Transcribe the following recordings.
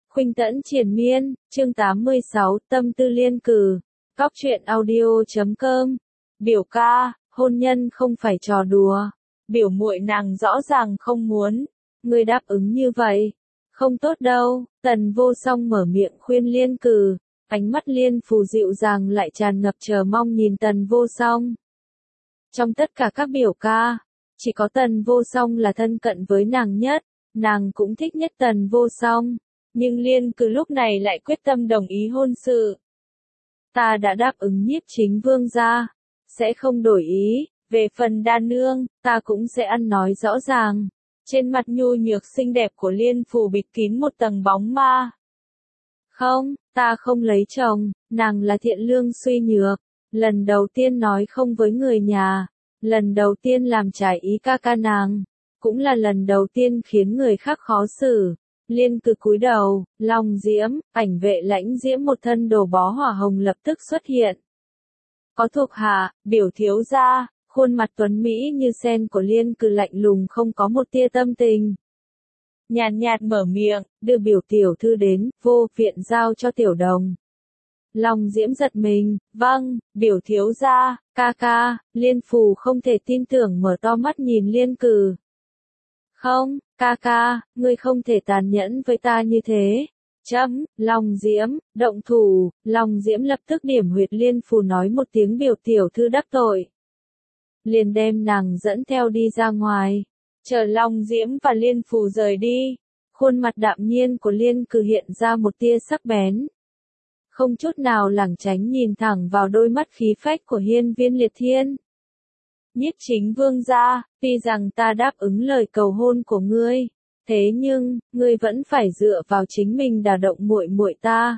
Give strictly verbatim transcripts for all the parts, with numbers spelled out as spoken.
Khuynh Tẫn triền miên, chương tám mươi sáu, tâm tư liên cử. Cóc truyện audio chấm com. Biểu ca, hôn nhân không phải trò đùa. Biểu muội nàng rõ ràng không muốn. Ngươi đáp ứng như vậy. Không tốt đâu. Tần Vô Song mở miệng khuyên Liên Cử. Ánh mắt Liên Phù dịu dàng lại tràn ngập chờ mong nhìn Tần Vô Song. Trong tất cả các biểu ca, chỉ có Tần Vô Song là thân cận với nàng nhất. Nàng cũng thích nhất Tần Vô Song. Nhưng Liên Cử lúc này lại quyết tâm đồng ý hôn sự. Ta đã đáp ứng Nhiếp Chính Vương gia, sẽ không đổi ý. Về phần đa nương, ta cũng sẽ ăn nói rõ ràng. Trên mặt nhu nhược xinh đẹp của Liên Phù bịt kín một tầng bóng ma. Không, ta không lấy chồng, nàng là thiện lương suy nhược. Lần đầu tiên nói không với người nhà. Lần đầu tiên làm trái ý ca ca nàng. Cũng là lần đầu tiên khiến người khác khó xử. Liên Cử cúi đầu, lòng diễm, ảnh vệ lãnh diễm một thân đồ bó hỏa hồng lập tức xuất hiện. Có thuộc hạ, biểu thiếu gia, khuôn mặt tuấn Mỹ như sen của Liên Cử lạnh lùng không có một tia tâm tình. Nhàn nhạt mở miệng, đưa biểu tiểu thư đến, vô viện giao cho tiểu đồng. Lòng diễm giật mình, vâng, biểu thiếu gia, ca ca, Liên Phù không thể tin tưởng mở to mắt nhìn Liên Cử. Không, ca ca, ngươi không thể tàn nhẫn với ta như thế. Chấm, lòng diễm, động thủ, lòng diễm lập tức điểm huyệt Liên Phù nói một tiếng biểu tiểu thư đắc tội. Liền đem nàng dẫn theo đi ra ngoài. Chờ lòng diễm và Liên Phù rời đi. Khuôn mặt đạm nhiên của Liên Cử hiện ra một tia sắc bén. Không chút nào lảng tránh nhìn thẳng vào đôi mắt khí phách của Hiên Viên Liệt Thiên. Nhiếp Chính Vương gia, tuy rằng ta đáp ứng lời cầu hôn của ngươi, thế nhưng, ngươi vẫn phải dựa vào chính mình đả động muội muội ta.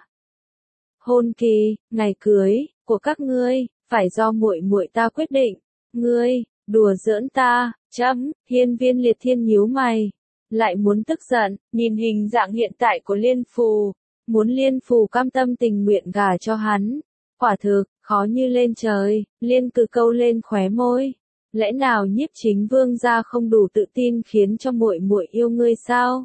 Hôn kỳ, ngày cưới, của các ngươi, phải do muội muội ta quyết định. Ngươi, đùa giỡn ta, chấm, Hiên Viên Liệt Thiên nhíu mày. Lại muốn tức giận, nhìn hình dạng hiện tại của Liên Phù, muốn Liên Phù cam tâm tình nguyện gả cho hắn. Quả thực, khó như lên trời, Liên Cử câu lên khóe môi. Lẽ nào Nhiếp Chính Vương gia không đủ tự tin khiến cho muội muội yêu ngươi sao?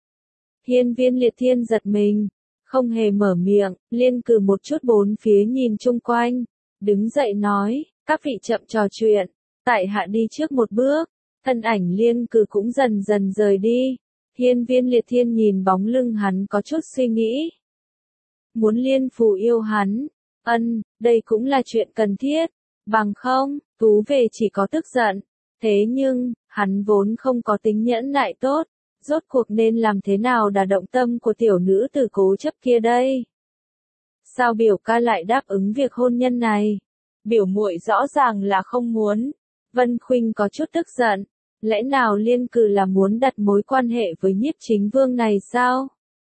Hiên Viên Liệt Thiên giật mình, không hề mở miệng, Liên Cử một chút bốn phía nhìn chung quanh, đứng dậy nói, các vị chậm trò chuyện, tại hạ đi trước một bước. Thân ảnh Liên Cử cũng dần dần rời đi. Hiên Viên Liệt Thiên nhìn bóng lưng hắn có chút suy nghĩ. Muốn Liên Phù yêu hắn, ân, đây cũng là chuyện cần thiết. Bằng không, Tú về chỉ có tức giận. Thế nhưng, hắn vốn không có tính nhẫn nại tốt. Rốt cuộc nên làm thế nào đả động tâm của tiểu nữ tử cố chấp kia đây? Sao biểu ca lại đáp ứng việc hôn nhân này? Biểu muội rõ ràng là không muốn. Vân Khuynh có chút tức giận. Lẽ nào Liên Cử là muốn đặt mối quan hệ với Nhiếp Chính Vương này sao?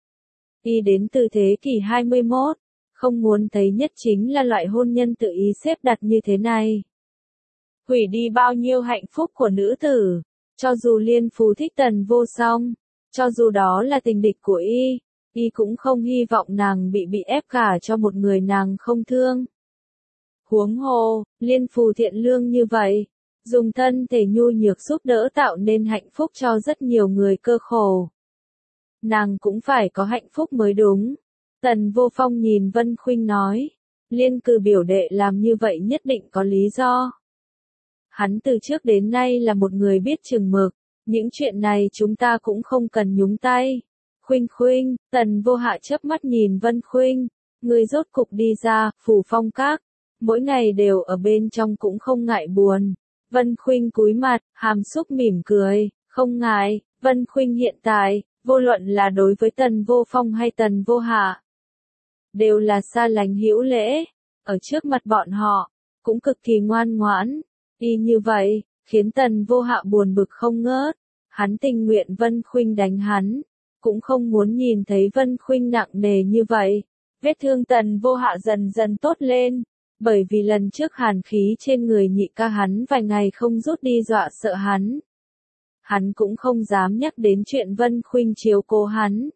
Y đến từ thế kỷ hai mươi mốt. Không muốn thấy nhất chính là loại hôn nhân tự ý xếp đặt như thế này. Hủy đi bao nhiêu hạnh phúc của nữ tử. Cho dù Liên Phù thích Tần Vô Song, cho dù đó là tình địch của y, y cũng không hy vọng nàng bị bị ép gả cho một người nàng không thương. Huống hồ, Liên Phù thiện lương như vậy, dùng thân thể nhu nhược giúp đỡ tạo nên hạnh phúc cho rất nhiều người cơ khổ. Nàng cũng phải có hạnh phúc mới đúng. Tần Vô Phong nhìn Vân Khuynh nói, Liên Cử biểu đệ làm như vậy nhất định có lý do. Hắn từ trước đến nay là một người biết chừng mực, những chuyện này chúng ta cũng không cần nhúng tay. Khuynh Khuynh, Tần Vô Hạ chớp mắt nhìn Vân Khuynh, người rốt cục đi ra, Phủ Phong Các, mỗi ngày đều ở bên trong cũng không ngại buồn. Vân Khuynh cúi mặt, hàm xúc mỉm cười, không ngại. Vân Khuynh hiện tại, vô luận là đối với Tần Vô Phong hay Tần Vô Hạ, đều là xa lánh hữu lễ, ở trước mặt bọn họ, cũng cực kỳ ngoan ngoãn. Y như vậy, khiến Tần Vô Hạ buồn bực không ngớt. Hắn tình nguyện Vân Khuynh đánh hắn, cũng không muốn nhìn thấy Vân Khuynh nặng nề như vậy. Vết thương Tần Vô Hạ dần dần tốt lên, bởi vì lần trước hàn khí trên người nhị ca hắn vài ngày không rút đi dọa sợ hắn. Hắn cũng không dám nhắc đến chuyện Vân Khuynh chiếu cố hắn.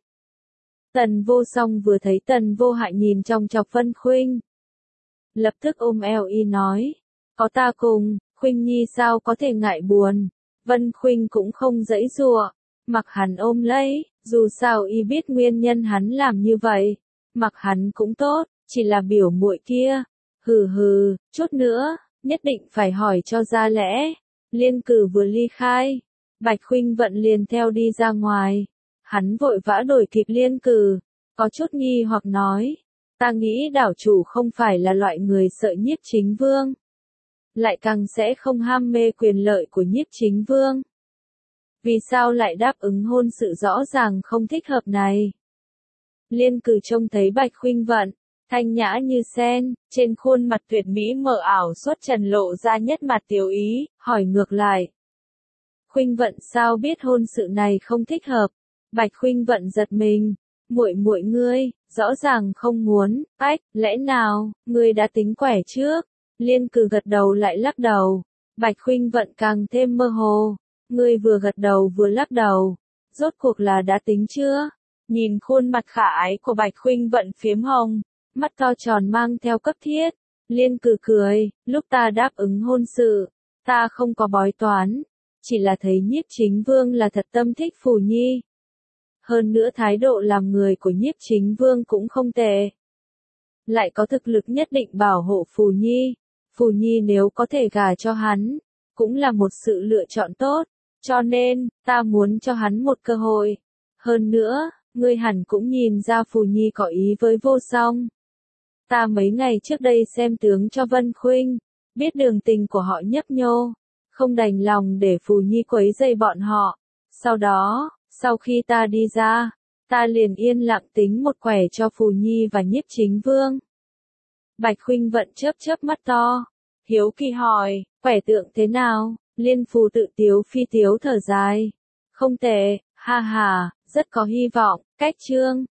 Tần Vô Song vừa thấy Tần Vô Hạ nhìn trong chọc Vân Khuynh, lập tức ôm eo y nói, có ta cùng, Khuynh Nhi sao có thể ngại buồn. Vân Khuynh cũng không giãy giụa, mặc hắn ôm lấy, Dù sao y biết nguyên nhân hắn làm như vậy, mặc hắn cũng tốt, chỉ là biểu muội kia, hừ hừ, chút nữa, nhất định phải hỏi cho ra lẽ. Liên Cử vừa ly khai, Bạch Khuynh Vận liền theo đi ra ngoài. Hắn vội vã đuổi kịp Liên Cử, có chút nghi hoặc nói, ta nghĩ đảo chủ không phải là loại người sợ Nhiếp Chính Vương, lại càng sẽ không ham mê quyền lợi của Nhiếp Chính Vương. Vì sao lại đáp ứng hôn sự rõ ràng không thích hợp này? Liên Cử trông thấy Bạch Khuynh Vận, thanh nhã như sen, trên khuôn mặt tuyệt mỹ mờ ảo xuất trần lộ ra nhất mặt tiểu ý, hỏi ngược lại. Khuynh Vận sao biết hôn sự này không thích hợp? Bạch Khuynh Vận giật mình, muội muội ngươi, rõ ràng không muốn, ách, lẽ nào, ngươi đã tính quẻ trước? Liên Cử gật đầu lại lắc đầu, Bạch Khuynh Vận càng thêm mơ hồ, ngươi vừa gật đầu vừa lắc đầu, rốt cuộc là đã tính chưa? Nhìn khuôn mặt khả ái của Bạch Khuynh Vận phiếm hồng, mắt to tròn mang theo cấp thiết, Liên Cử cười, lúc ta đáp ứng hôn sự, ta không có bói toán, chỉ là thấy Nhiếp Chính Vương là thật tâm thích Phù Nhi. Hơn nữa thái độ làm người của Nhiếp Chính Vương cũng không tệ. Lại có thực lực nhất định bảo hộ Phù Nhi, Phù Nhi nếu có thể gả cho hắn, cũng là một sự lựa chọn tốt, cho nên, ta muốn cho hắn một cơ hội. Hơn nữa, ngươi hẳn cũng nhìn ra Phù Nhi có ý với Vô Song. Ta mấy ngày trước đây xem tướng cho Vân Khuynh, biết đường tình của họ nhấp nhô, không đành lòng để Phù Nhi quấy rầy bọn họ. Sau đó, sau khi ta đi ra, ta liền yên lặng tính một quẻ cho Phù Nhi và Nhiếp Chính Vương. Bạch Khuynh Vận chớp chớp mắt to, hiếu kỳ hỏi, quẻ tượng thế nào? Liên Phù tự tiếu phi tiếu thở dài. Không tệ, ha ha, rất có hy vọng, cách chương.